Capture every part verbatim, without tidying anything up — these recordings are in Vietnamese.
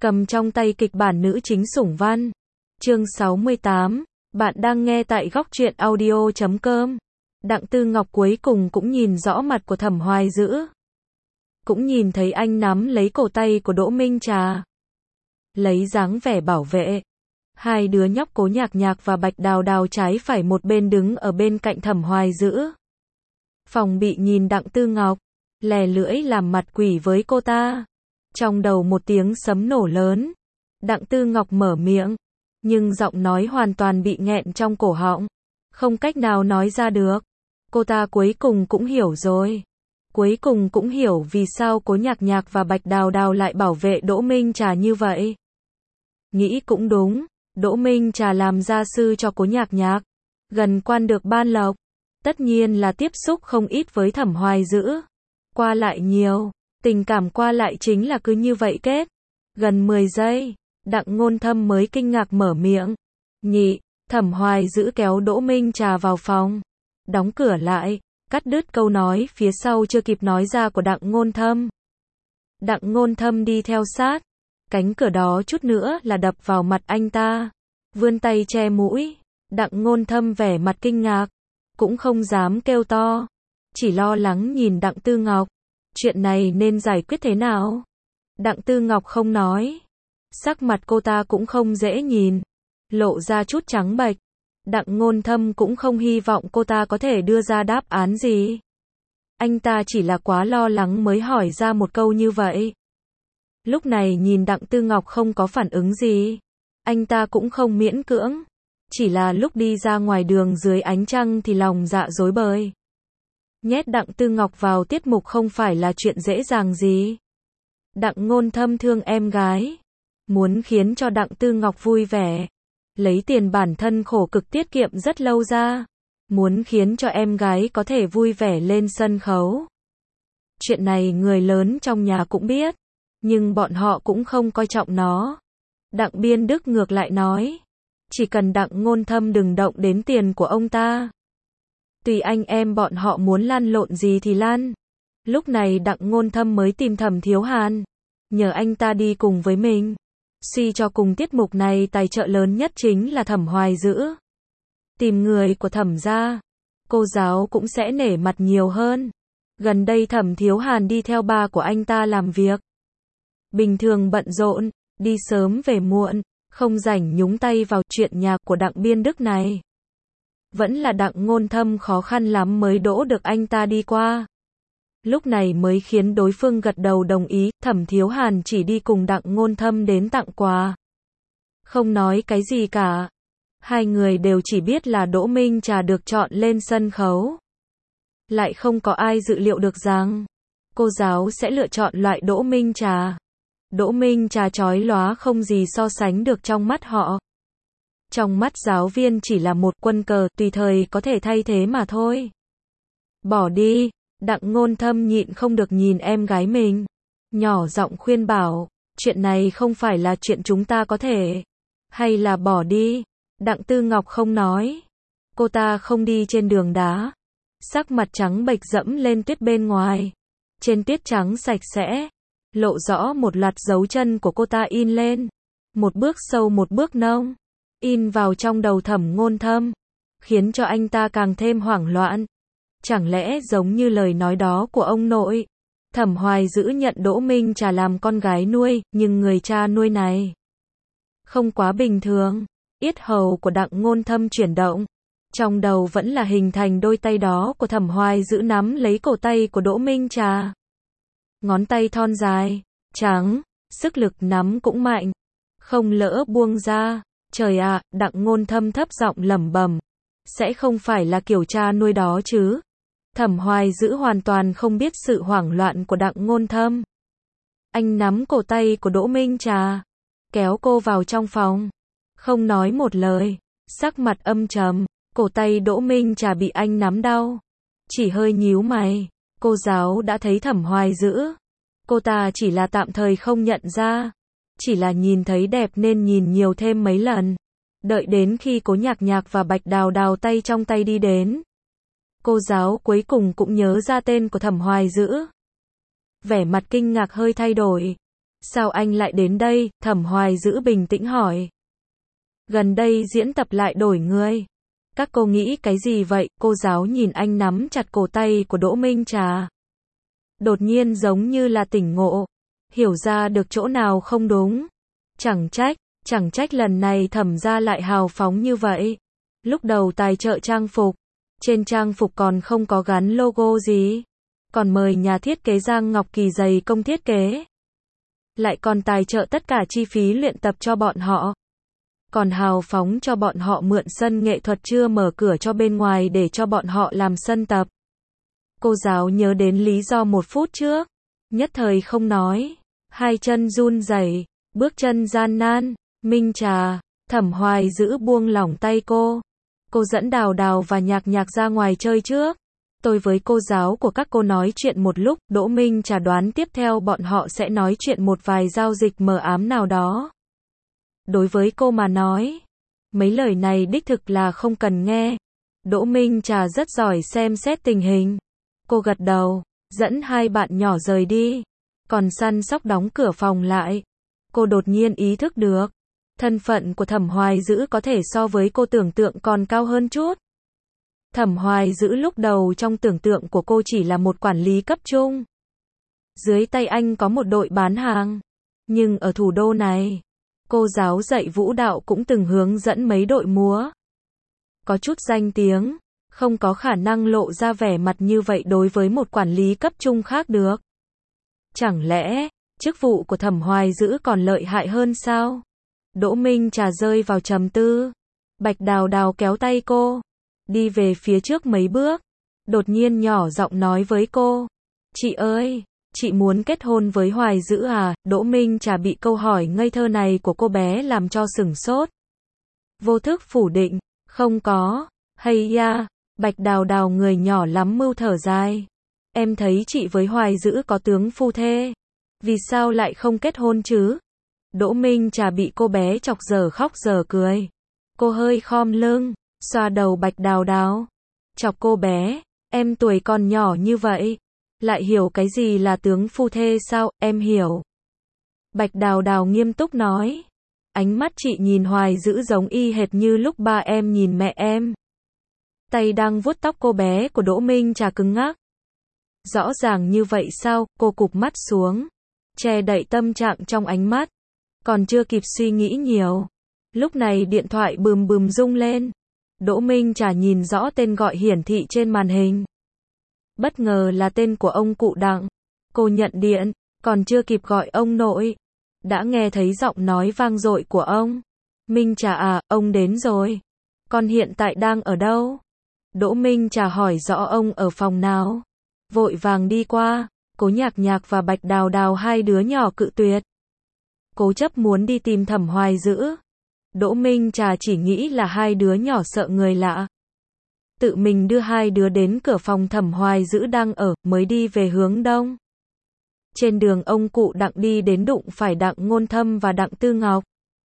cầm trong tay kịch bản nữ chính sủng văn. Chương sáu mươi tám, bạn đang nghe tại góc truyện audio chấm com. Đặng Tư Ngọc cuối cùng cũng nhìn rõ mặt của Thẩm Hoài Dữ. Cũng nhìn thấy anh nắm lấy cổ tay của Đỗ Minh Trà. Lấy dáng vẻ bảo vệ. Hai đứa nhóc Cố Nhạc Nhạc và Bạch Đào Đào trái phải một bên đứng ở bên cạnh Thẩm Hoài Dữ. Phòng bị nhìn Đặng Tư Ngọc, lè lưỡi làm mặt quỷ với cô ta. Trong đầu một tiếng sấm nổ lớn. Đặng Tư Ngọc mở miệng, nhưng giọng nói hoàn toàn bị nghẹn trong cổ họng, không cách nào nói ra được. Cô ta cuối cùng cũng hiểu rồi. Cuối cùng cũng hiểu vì sao Cố Nhạc Nhạc và Bạch Đào Đào lại bảo vệ Đỗ Minh Trà như vậy. Nghĩ cũng đúng, Đỗ Minh Trà làm gia sư cho Cố Nhạc Nhạc, gần quan được ban lộc, tất nhiên là tiếp xúc không ít với Thẩm Hoài Dữ. Qua lại nhiều, tình cảm qua lại chính là cứ như vậy kết. Gần mười giây, Đặng Ngôn Thâm mới kinh ngạc mở miệng. Nhị, Thẩm Hoài Dữ kéo Đỗ Minh Trà vào phòng, đóng cửa lại, cắt đứt câu nói phía sau chưa kịp nói ra của Đặng Ngôn Thâm. Đặng Ngôn Thâm đi theo sát, cánh cửa đó chút nữa là đập vào mặt anh ta, vươn tay che mũi. Đặng Ngôn Thâm vẻ mặt kinh ngạc, cũng không dám kêu to, chỉ lo lắng nhìn Đặng Tư Ngọc. Chuyện này nên giải quyết thế nào? Đặng Tư Ngọc không nói. Sắc mặt cô ta cũng không dễ nhìn, lộ ra chút trắng bệch. Đặng Ngôn Thâm cũng không hy vọng cô ta có thể đưa ra đáp án gì. Anh ta chỉ là quá lo lắng mới hỏi ra một câu như vậy. Lúc này nhìn Đặng Tư Ngọc không có phản ứng gì, anh ta cũng không miễn cưỡng. Chỉ là lúc đi ra ngoài đường dưới ánh trăng thì lòng dạ rối bời. Nhét Đặng Tư Ngọc vào tiết mục không phải là chuyện dễ dàng gì. Đặng Ngôn Thâm thương em gái, muốn khiến cho Đặng Tư Ngọc vui vẻ, lấy tiền bản thân khổ cực tiết kiệm rất lâu ra, muốn khiến cho em gái có thể vui vẻ lên sân khấu. Chuyện này người lớn trong nhà cũng biết, nhưng bọn họ cũng không coi trọng nó. Đặng Biên Đức ngược lại nói, chỉ cần Đặng Ngôn Thâm đừng động đến tiền của ông ta, tùy anh em bọn họ muốn lăn lộn gì thì lăn. Lúc này Đặng Ngôn Thâm mới tìm Thẩm Thiếu Hàn, nhờ anh ta đi cùng với mình. Suy cho cùng tiết mục này tài trợ lớn nhất chính là Thẩm Hoài Dữ. Tìm người của Thẩm gia, cô giáo cũng sẽ nể mặt nhiều hơn. Gần đây Thẩm Thiếu Hàn đi theo ba của anh ta làm việc. Bình thường bận rộn, đi sớm về muộn, không rảnh nhúng tay vào chuyện nhà của Đặng Biên Đức này. Vẫn là Đặng Ngôn Thâm khó khăn lắm mới đỗ được anh ta đi qua. Lúc này mới khiến đối phương gật đầu đồng ý. Thẩm Thiếu Hàn chỉ đi cùng Đặng Ngôn Thâm đến tặng quà, không nói cái gì cả. Hai người đều chỉ biết là Đỗ Minh Trà được chọn lên sân khấu. Lại không có ai dự liệu được rằng cô giáo sẽ lựa chọn loại Đỗ Minh Trà. Đỗ Minh Trà chói lóa không gì so sánh được trong mắt họ. Trong mắt giáo viên chỉ là một quân cờ tùy thời có thể thay thế mà thôi. Bỏ đi. Đặng Ngôn Thâm nhịn không được nhìn em gái mình, nhỏ giọng khuyên bảo, chuyện này không phải là chuyện chúng ta có thể. Hay là bỏ đi. Đặng Tư Ngọc không nói. Cô ta không đi trên đường đá. Sắc mặt trắng bệch dẫm lên tuyết bên ngoài. Trên tuyết trắng sạch sẽ, lộ rõ một loạt dấu chân của cô ta in lên. Một bước sâu một bước nông, in vào trong đầu Thẩm Ngôn Thâm, khiến cho anh ta càng thêm hoảng loạn. Chẳng lẽ giống như lời nói đó của ông nội, Thẩm Hoài Dữ nhận Đỗ Minh Trà làm con gái nuôi, nhưng người cha nuôi này không quá bình thường. Yết hầu của Đặng Ngôn Thâm chuyển động, trong đầu vẫn là hình thành đôi tay đó của Thẩm Hoài Dữ nắm lấy cổ tay của Đỗ Minh Trà. Ngón tay thon dài, trắng, sức lực nắm cũng mạnh, không lỡ buông ra. Trời ạ, Đặng Ngôn Thâm thấp giọng lẩm bẩm, sẽ không phải là kiểu cha nuôi đó chứ? Thẩm Hoài Dữ hoàn toàn không biết sự hoảng loạn của Đặng Ngôn Thâm. Anh nắm cổ tay của Đỗ Minh Trà, kéo cô vào trong phòng, không nói một lời, sắc mặt âm trầm. Cổ tay Đỗ Minh Trà bị anh nắm đau, chỉ hơi nhíu mày. Cô giáo đã thấy Thẩm Hoài Dữ, cô ta chỉ là tạm thời không nhận ra, chỉ là nhìn thấy đẹp nên nhìn nhiều thêm mấy lần. Đợi đến khi Cố Nhạc Nhạc và Bạch Đào Đào tay trong tay đi đến, cô giáo cuối cùng cũng nhớ ra tên của Thẩm Hoài Dữ. Vẻ mặt kinh ngạc hơi thay đổi, Sao anh lại đến đây? Thẩm Hoài Dữ bình tĩnh hỏi. Gần đây diễn tập lại đổi người. Các cô nghĩ cái gì vậy? Cô giáo nhìn anh nắm chặt cổ tay của Đỗ Minh Trà. Đột nhiên giống như là tỉnh ngộ. Hiểu ra được chỗ nào không đúng. Chẳng trách, chẳng trách lần này Thẩm gia lại hào phóng như vậy. Lúc đầu tài trợ trang phục. Trên trang phục còn không có gắn logo gì. Còn mời nhà thiết kế Giang Ngọc Kỳ dày công thiết kế. Lại còn tài trợ tất cả chi phí luyện tập cho bọn họ. Còn hào phóng cho bọn họ mượn sân nghệ thuật chưa mở cửa cho bên ngoài để cho bọn họ làm sân tập. Cô giáo nhớ đến lý do một phút trước. Nhất thời không nói. Hai chân run rẩy, bước chân gian nan. Minh Trà, Thẩm Hoài Dữ buông lỏng tay cô. Cô dẫn Đào Đào và Nhạc Nhạc ra ngoài chơi trước. Tôi với cô giáo của các cô nói chuyện một lúc. Đỗ Minh Trà đoán tiếp theo bọn họ sẽ nói chuyện một vài giao dịch mờ ám nào đó. Đối với cô mà nói, mấy lời này đích thực là không cần nghe. Đỗ Minh Trà rất giỏi xem xét tình hình. Cô gật đầu, dẫn hai bạn nhỏ rời đi. Còn săn sóc đóng cửa phòng lại. Cô đột nhiên ý thức được. Thân phận của Thẩm Hoài Dữ có thể so với cô tưởng tượng còn cao hơn chút. Thẩm Hoài Dữ lúc đầu trong tưởng tượng của cô chỉ là một quản lý cấp trung. Dưới tay anh có một đội bán hàng. Nhưng ở thủ đô này, cô giáo dạy vũ đạo cũng từng hướng dẫn mấy đội múa. Có chút danh tiếng, không có khả năng lộ ra vẻ mặt như vậy đối với một quản lý cấp trung khác được. Chẳng lẽ, chức vụ của Thẩm Hoài Dữ còn lợi hại hơn sao? Đỗ Minh Trà rơi vào trầm tư. Bạch Đào Đào kéo tay cô, đi về phía trước mấy bước. Đột nhiên nhỏ giọng nói với cô. Chị ơi, chị muốn kết hôn với Hoài Dữ à? Đỗ Minh Trà bị câu hỏi ngây thơ này của cô bé làm cho sửng sốt. Vô thức phủ định, không có. Hay ya, Bạch Đào Đào người nhỏ lắm mưu thở dài. Em thấy chị với Hoài Dữ có tướng phu thê. Vì sao lại không kết hôn chứ? Đỗ Minh Trà bị cô bé chọc giờ khóc giờ cười. Cô hơi khom lưng, xoa đầu Bạch Đào Đào. Chọc cô bé, em tuổi còn nhỏ như vậy. Lại hiểu cái gì là tướng phu thê sao? Em hiểu. Bạch Đào Đào nghiêm túc nói. Ánh mắt chị nhìn Hoài Dữ giống y hệt như lúc ba em nhìn mẹ em. Tay đang vuốt tóc cô bé của Đỗ Minh Trà cứng ngắc. Rõ ràng như vậy sao? Cô cụp mắt xuống, che đậy tâm trạng trong ánh mắt. Còn chưa kịp suy nghĩ nhiều. Lúc này điện thoại bùm bùm rung lên. Đỗ Minh Trà nhìn rõ tên gọi hiển thị trên màn hình. Bất ngờ là tên của ông cụ Đặng. Cô nhận điện, còn chưa kịp gọi ông nội. Đã nghe thấy giọng nói vang dội của ông. Minh Trà à, ông đến rồi. Con hiện tại đang ở đâu? Đỗ Minh Trà hỏi rõ ông ở phòng nào. Vội vàng đi qua. Cố Nhạc Nhạc và Bạch Đào Đào hai đứa nhỏ cự tuyệt. Cố chấp muốn đi tìm Thẩm Hoài Dữ. Đỗ Minh Trà chỉ nghĩ là hai đứa nhỏ sợ người lạ. Tự mình đưa hai đứa đến cửa phòng Thẩm Hoài Dữ đang ở, mới đi về hướng đông. Trên đường ông cụ Đặng đi đến đụng phải Đặng Ngôn Thâm và Đặng Tư Ngọc.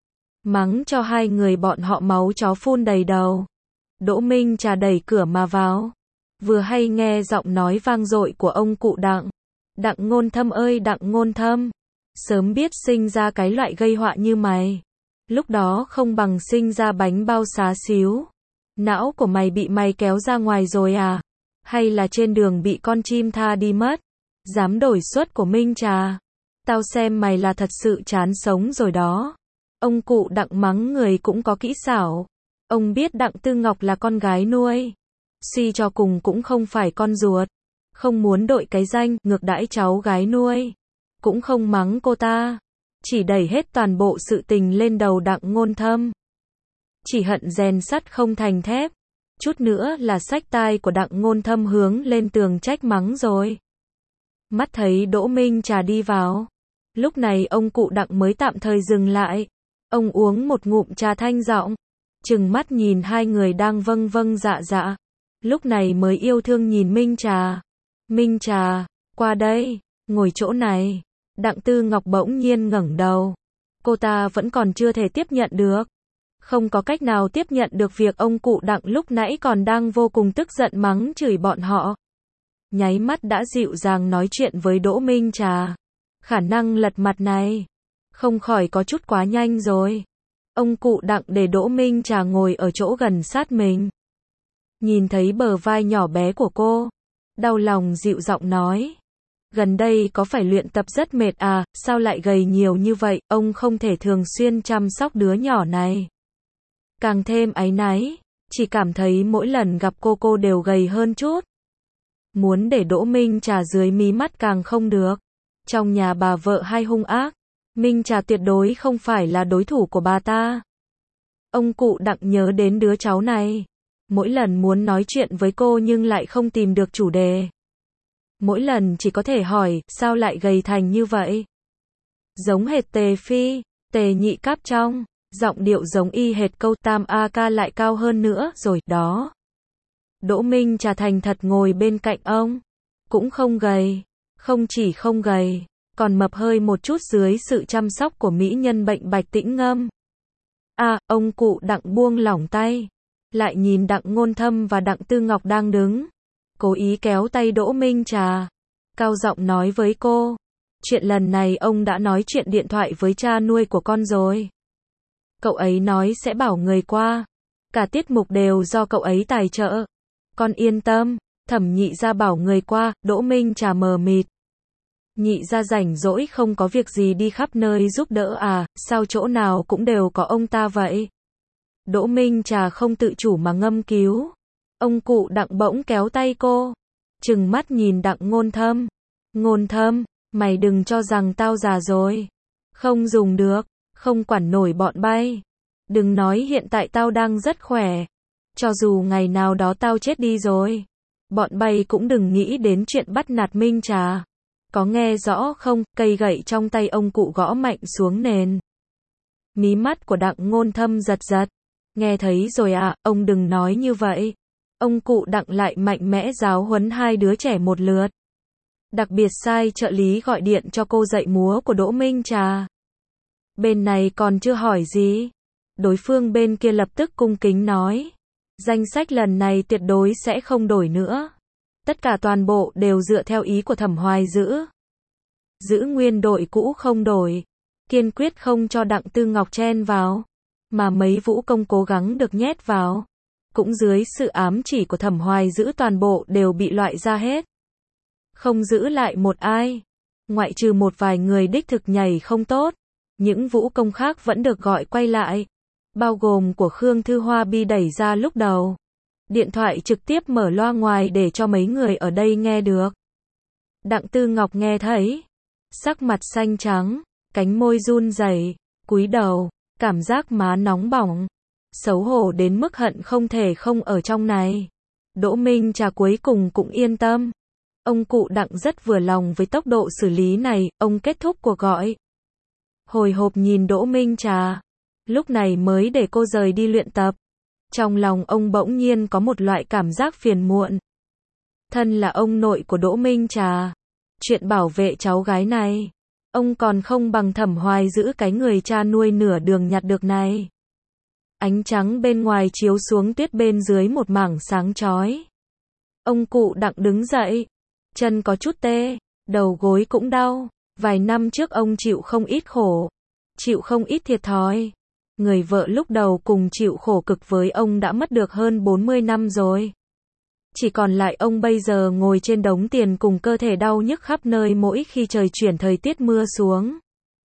Mắng cho hai người bọn họ máu chó phun đầy đầu. Đỗ Minh Trà đẩy cửa mà vào. Vừa hay nghe giọng nói vang dội của ông cụ Đặng. Đặng Ngôn Thâm ơi Đặng Ngôn Thâm. Sớm biết sinh ra cái loại gây họa như mày. Lúc đó không bằng sinh ra bánh bao xá xíu. Não của mày bị mày kéo ra ngoài rồi à? Hay là trên đường bị con chim tha đi mất? Dám đổi suất của Minh Trà. Tao xem mày là thật sự chán sống rồi đó. Ông cụ Đặng mắng người cũng có kỹ xảo. Ông biết Đặng Tư Ngọc là con gái nuôi. Suy cho cùng cũng không phải con ruột. Không muốn đội cái danh ngược đãi cháu gái nuôi. Cũng không mắng cô ta. Chỉ đẩy hết toàn bộ sự tình lên đầu Đặng Ngôn Thâm. Chỉ hận rèn sắt không thành thép. Chút nữa là xách tai của Đặng Ngôn Thâm hướng lên tường trách mắng rồi. Mắt thấy Đỗ Minh Trà đi vào. Lúc này ông cụ Đặng mới tạm thời dừng lại. Ông uống một ngụm trà thanh giọng. Trừng mắt nhìn hai người đang vâng vâng dạ dạ. Lúc này mới yêu thương nhìn Minh Trà. Minh Trà, qua đây, ngồi chỗ này. Đặng Tư Ngọc bỗng nhiên ngẩng đầu. Cô ta vẫn còn chưa thể tiếp nhận được. Không có cách nào tiếp nhận được việc ông cụ Đặng lúc nãy còn đang vô cùng tức giận mắng chửi bọn họ. Nháy mắt đã dịu dàng nói chuyện với Đỗ Minh Trà. khả năng lật mặt này, không khỏi có chút quá nhanh rồi. Ông cụ Đặng để Đỗ Minh Trà ngồi ở chỗ gần sát mình. Nhìn thấy bờ vai nhỏ bé của cô, đau lòng dịu giọng nói. Gần đây có phải luyện tập rất mệt à, sao lại gầy nhiều như vậy, ông không thể thường xuyên chăm sóc đứa nhỏ này. Càng thêm áy náy, chỉ cảm thấy mỗi lần gặp cô cô đều gầy hơn chút. Muốn để Đỗ Minh Trà dưới mí mắt càng không được. Trong nhà bà vợ hai hung ác, Minh Trà tuyệt đối không phải là đối thủ của bà ta. Ông cụ Đặng nhớ đến đứa cháu này. Mỗi lần muốn nói chuyện với cô nhưng lại không tìm được chủ đề. Mỗi lần chỉ có thể hỏi, sao lại gầy thành như vậy? Giống hệt Tề Phi, Tề Nhị Cáp trong, giọng điệu giống y hệt câu Tam A Ca lại cao hơn nữa rồi, đó. Đỗ Minh Trà thành thật ngồi bên cạnh ông. Cũng không gầy, không chỉ không gầy, còn mập hơi một chút dưới sự chăm sóc của mỹ nhân bệnh Bạch Tĩnh Ngâm. À, ông cụ Đặng buông lỏng tay, lại nhìn Đặng Ngôn Thâm và Đặng Tư Ngọc đang đứng. Cố ý kéo tay Đỗ Minh Trà, cao giọng nói với cô. Chuyện lần này ông đã nói chuyện điện thoại với cha nuôi của con rồi. Cậu ấy nói sẽ bảo người qua. Cả tiết mục đều do cậu ấy tài trợ. Con yên tâm, Thẩm Nhị gia bảo người qua. Đỗ Minh Trà mờ mịt. Nhị gia rảnh rỗi không có việc gì đi khắp nơi giúp đỡ à, sao chỗ nào cũng đều có ông ta vậy? Đỗ Minh Trà không tự chủ mà ngâm cứu. Ông cụ Đặng bỗng kéo tay cô, trừng mắt nhìn Đặng Ngôn Thâm. Ngôn Thâm, mày đừng cho rằng tao già rồi. Không dùng được, không quản nổi bọn bay. Đừng nói hiện tại tao đang rất khỏe. Cho dù ngày nào đó tao chết đi rồi, bọn bay cũng đừng nghĩ đến chuyện bắt nạt Minh Trà. Có nghe rõ không? Cây gậy trong tay ông cụ gõ mạnh xuống nền. Mí mắt của Đặng Ngôn Thâm giật giật. Nghe thấy rồi à, ông đừng nói như vậy. Ông cụ Đặng lại mạnh mẽ giáo huấn hai đứa trẻ một lượt. Đặc biệt sai trợ lý gọi điện cho cô dạy múa của Đỗ Minh Trà. Bên này còn chưa hỏi gì, đối phương bên kia lập tức cung kính nói. Danh sách lần này tuyệt đối sẽ không đổi nữa. Tất cả toàn bộ đều dựa theo ý của Thẩm Hoài Dữ. Giữ nguyên đội cũ không đổi. Kiên quyết không cho Đặng Tư Ngọc chen vào. Mà mấy vũ công cố gắng được nhét vào. Cũng dưới sự ám chỉ của Thẩm Hoài Dữ toàn bộ đều bị loại ra hết. Không giữ lại một ai. Ngoại trừ một vài người đích thực nhảy không tốt. Những vũ công khác vẫn được gọi quay lại. Bao gồm của Khương Thư Hoa bị đẩy ra lúc đầu. Điện thoại trực tiếp mở loa ngoài để cho mấy người ở đây nghe được. Đặng Tư Ngọc nghe thấy. Sắc mặt xanh trắng, cánh môi run rẩy, cúi đầu, cảm giác má nóng bỏng. Xấu hổ đến mức hận không thể không ở trong này. Đỗ Minh Trà cuối cùng cũng yên tâm. Ông cụ Đặng rất vừa lòng với tốc độ xử lý này, ông kết thúc cuộc gọi. Hồi hộp nhìn Đỗ Minh Trà. Lúc này mới để cô rời đi luyện tập. Trong lòng ông bỗng nhiên có một loại cảm giác phiền muộn. Thân là ông nội của Đỗ Minh Trà. Chuyện bảo vệ cháu gái này, ông còn không bằng Thẩm Hoài Dữ cái người cha nuôi nửa đường nhặt được này. Ánh trắng bên ngoài chiếu xuống tuyết bên dưới một mảng sáng chói. Ông cụ Đặng đứng dậy. Chân có chút tê, đầu gối cũng đau. Vài năm trước ông chịu không ít khổ, chịu không ít thiệt thòi. Người vợ lúc đầu cùng chịu khổ cực với ông đã mất được hơn bốn mươi năm rồi. Chỉ còn lại ông bây giờ ngồi trên đống tiền cùng cơ thể đau nhức khắp nơi mỗi khi trời chuyển thời tiết mưa xuống.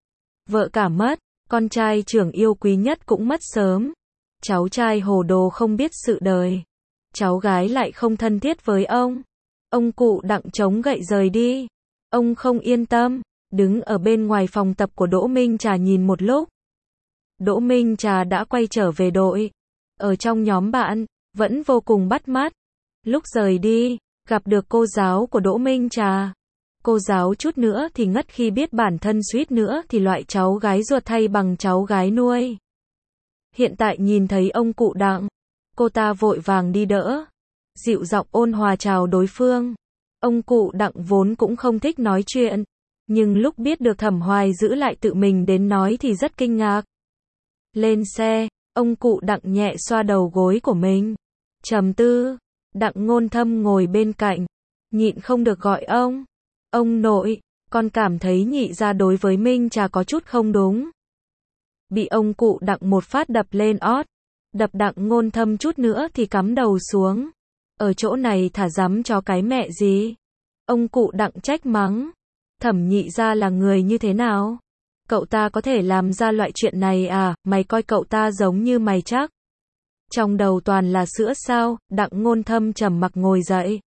Vợ cả mất, con trai trưởng yêu quý nhất cũng mất sớm. Cháu trai hồ đồ không biết sự đời. Cháu gái lại không thân thiết với ông. Ông cụ Đặng chống gậy rời đi. Ông không yên tâm, đứng ở bên ngoài phòng tập của Đỗ Minh Trà nhìn một lúc. Đỗ Minh Trà đã quay trở về đội. Ở trong nhóm bạn, vẫn vô cùng bắt mắt. Lúc rời đi, gặp được cô giáo của Đỗ Minh Trà. Cô giáo chút nữa thì ngất khi biết bản thân suýt nữa thì loại cháu gái ruột thay bằng cháu gái nuôi. Hiện tại nhìn thấy ông cụ Đặng, cô ta vội vàng đi đỡ. Dịu giọng ôn hòa chào đối phương. Ông cụ Đặng vốn cũng không thích nói chuyện. Nhưng lúc biết được Thẩm Hoài Dữ lại tự mình đến nói thì rất kinh ngạc. Lên xe, ông cụ Đặng nhẹ xoa đầu gối của mình. Trầm tư. Đặng Ngôn Thâm ngồi bên cạnh. Nhịn không được gọi ông. Ông nội. Con cảm thấy nhị gia đối với Minh Trà có chút không đúng. Bị ông cụ Đặng một phát đập lên ót. Đập Đặng Ngôn Thâm chút nữa thì cắm đầu xuống. Ở chỗ này thả dám cho cái mẹ gì? Ông cụ Đặng trách mắng. Thẩm nhị gia là người như thế nào? Cậu ta có thể làm ra loại chuyện này à? Mày coi cậu ta giống như mày chắc. Trong đầu toàn là sữa sao? Đặng Ngôn Thâm trầm mặc ngồi dậy.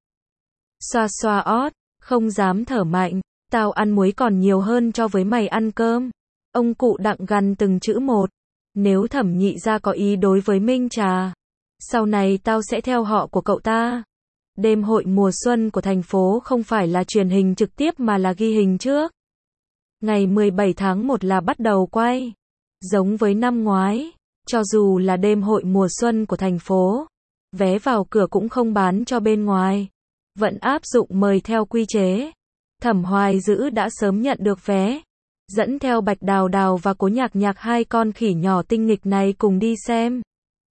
Xoa xoa ót, không dám thở mạnh. Tao ăn muối còn nhiều hơn cho với mày ăn cơm. Ông cụ Đặng gằn từng chữ một. Nếu thẩm nhị gia có ý đối với Minh Trà, sau này tao sẽ theo họ của cậu ta. Đêm hội mùa xuân của thành phố không phải là truyền hình trực tiếp mà là ghi hình trước. Ngày mười bảy tháng một là bắt đầu quay. Giống với năm ngoái, cho dù là đêm hội mùa xuân của thành phố, vé vào cửa cũng không bán cho bên ngoài. Vẫn áp dụng mời theo quy chế. Thẩm Hoài Dữ đã sớm nhận được vé. Dẫn theo Bạch Đào Đào và Cố Nhạc Nhạc hai con khỉ nhỏ tinh nghịch này cùng đi xem.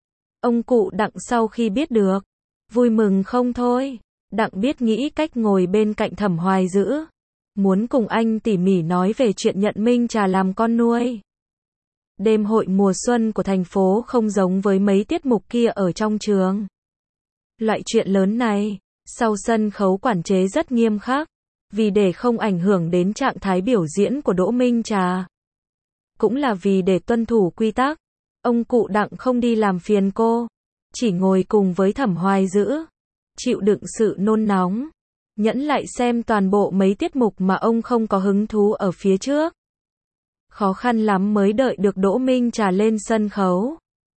Ông cụ Đặng sau khi biết được, vui mừng không thôi. Đặng biết nghĩ cách ngồi bên cạnh Thẩm Hoài Dữ. Muốn cùng anh tỉ mỉ nói về chuyện nhận Minh Trà làm con nuôi. Đêm hội mùa xuân của thành phố không giống với mấy tiết mục kia ở trong trường. Loại chuyện lớn này, sau sân khấu quản chế rất nghiêm khắc. Vì để không ảnh hưởng đến trạng thái biểu diễn của Đỗ Minh Trà. Cũng là vì để tuân thủ quy tắc. Ông cụ Đặng không đi làm phiền cô. Chỉ ngồi cùng với Thẩm Hoài Dữ. Chịu đựng sự nôn nóng. Nhẫn lại xem toàn bộ mấy tiết mục mà ông không có hứng thú ở phía trước. Khó khăn lắm mới đợi được Đỗ Minh Trà lên sân khấu.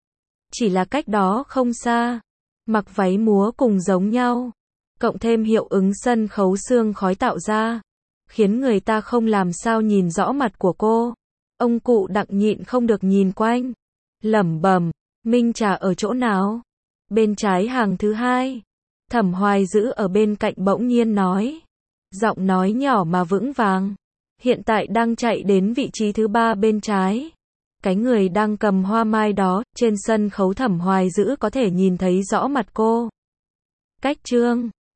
Chỉ là cách đó không xa. Mặc váy múa cùng giống nhau. Cộng thêm hiệu ứng sân khấu sương khói tạo ra, khiến người ta không làm sao nhìn rõ mặt của cô. Ông cụ Đặng nhịn không được nhìn quanh, lẩm bẩm, Minh Trà ở chỗ nào? Bên trái hàng thứ hai. Thẩm Hoài Dữ ở bên cạnh bỗng nhiên nói, giọng nói nhỏ mà vững vàng, hiện tại đang chạy đến vị trí thứ ba bên trái. Cái người đang cầm hoa mai đó, trên sân khấu Thẩm Hoài Dữ có thể nhìn thấy rõ mặt cô. Cách chương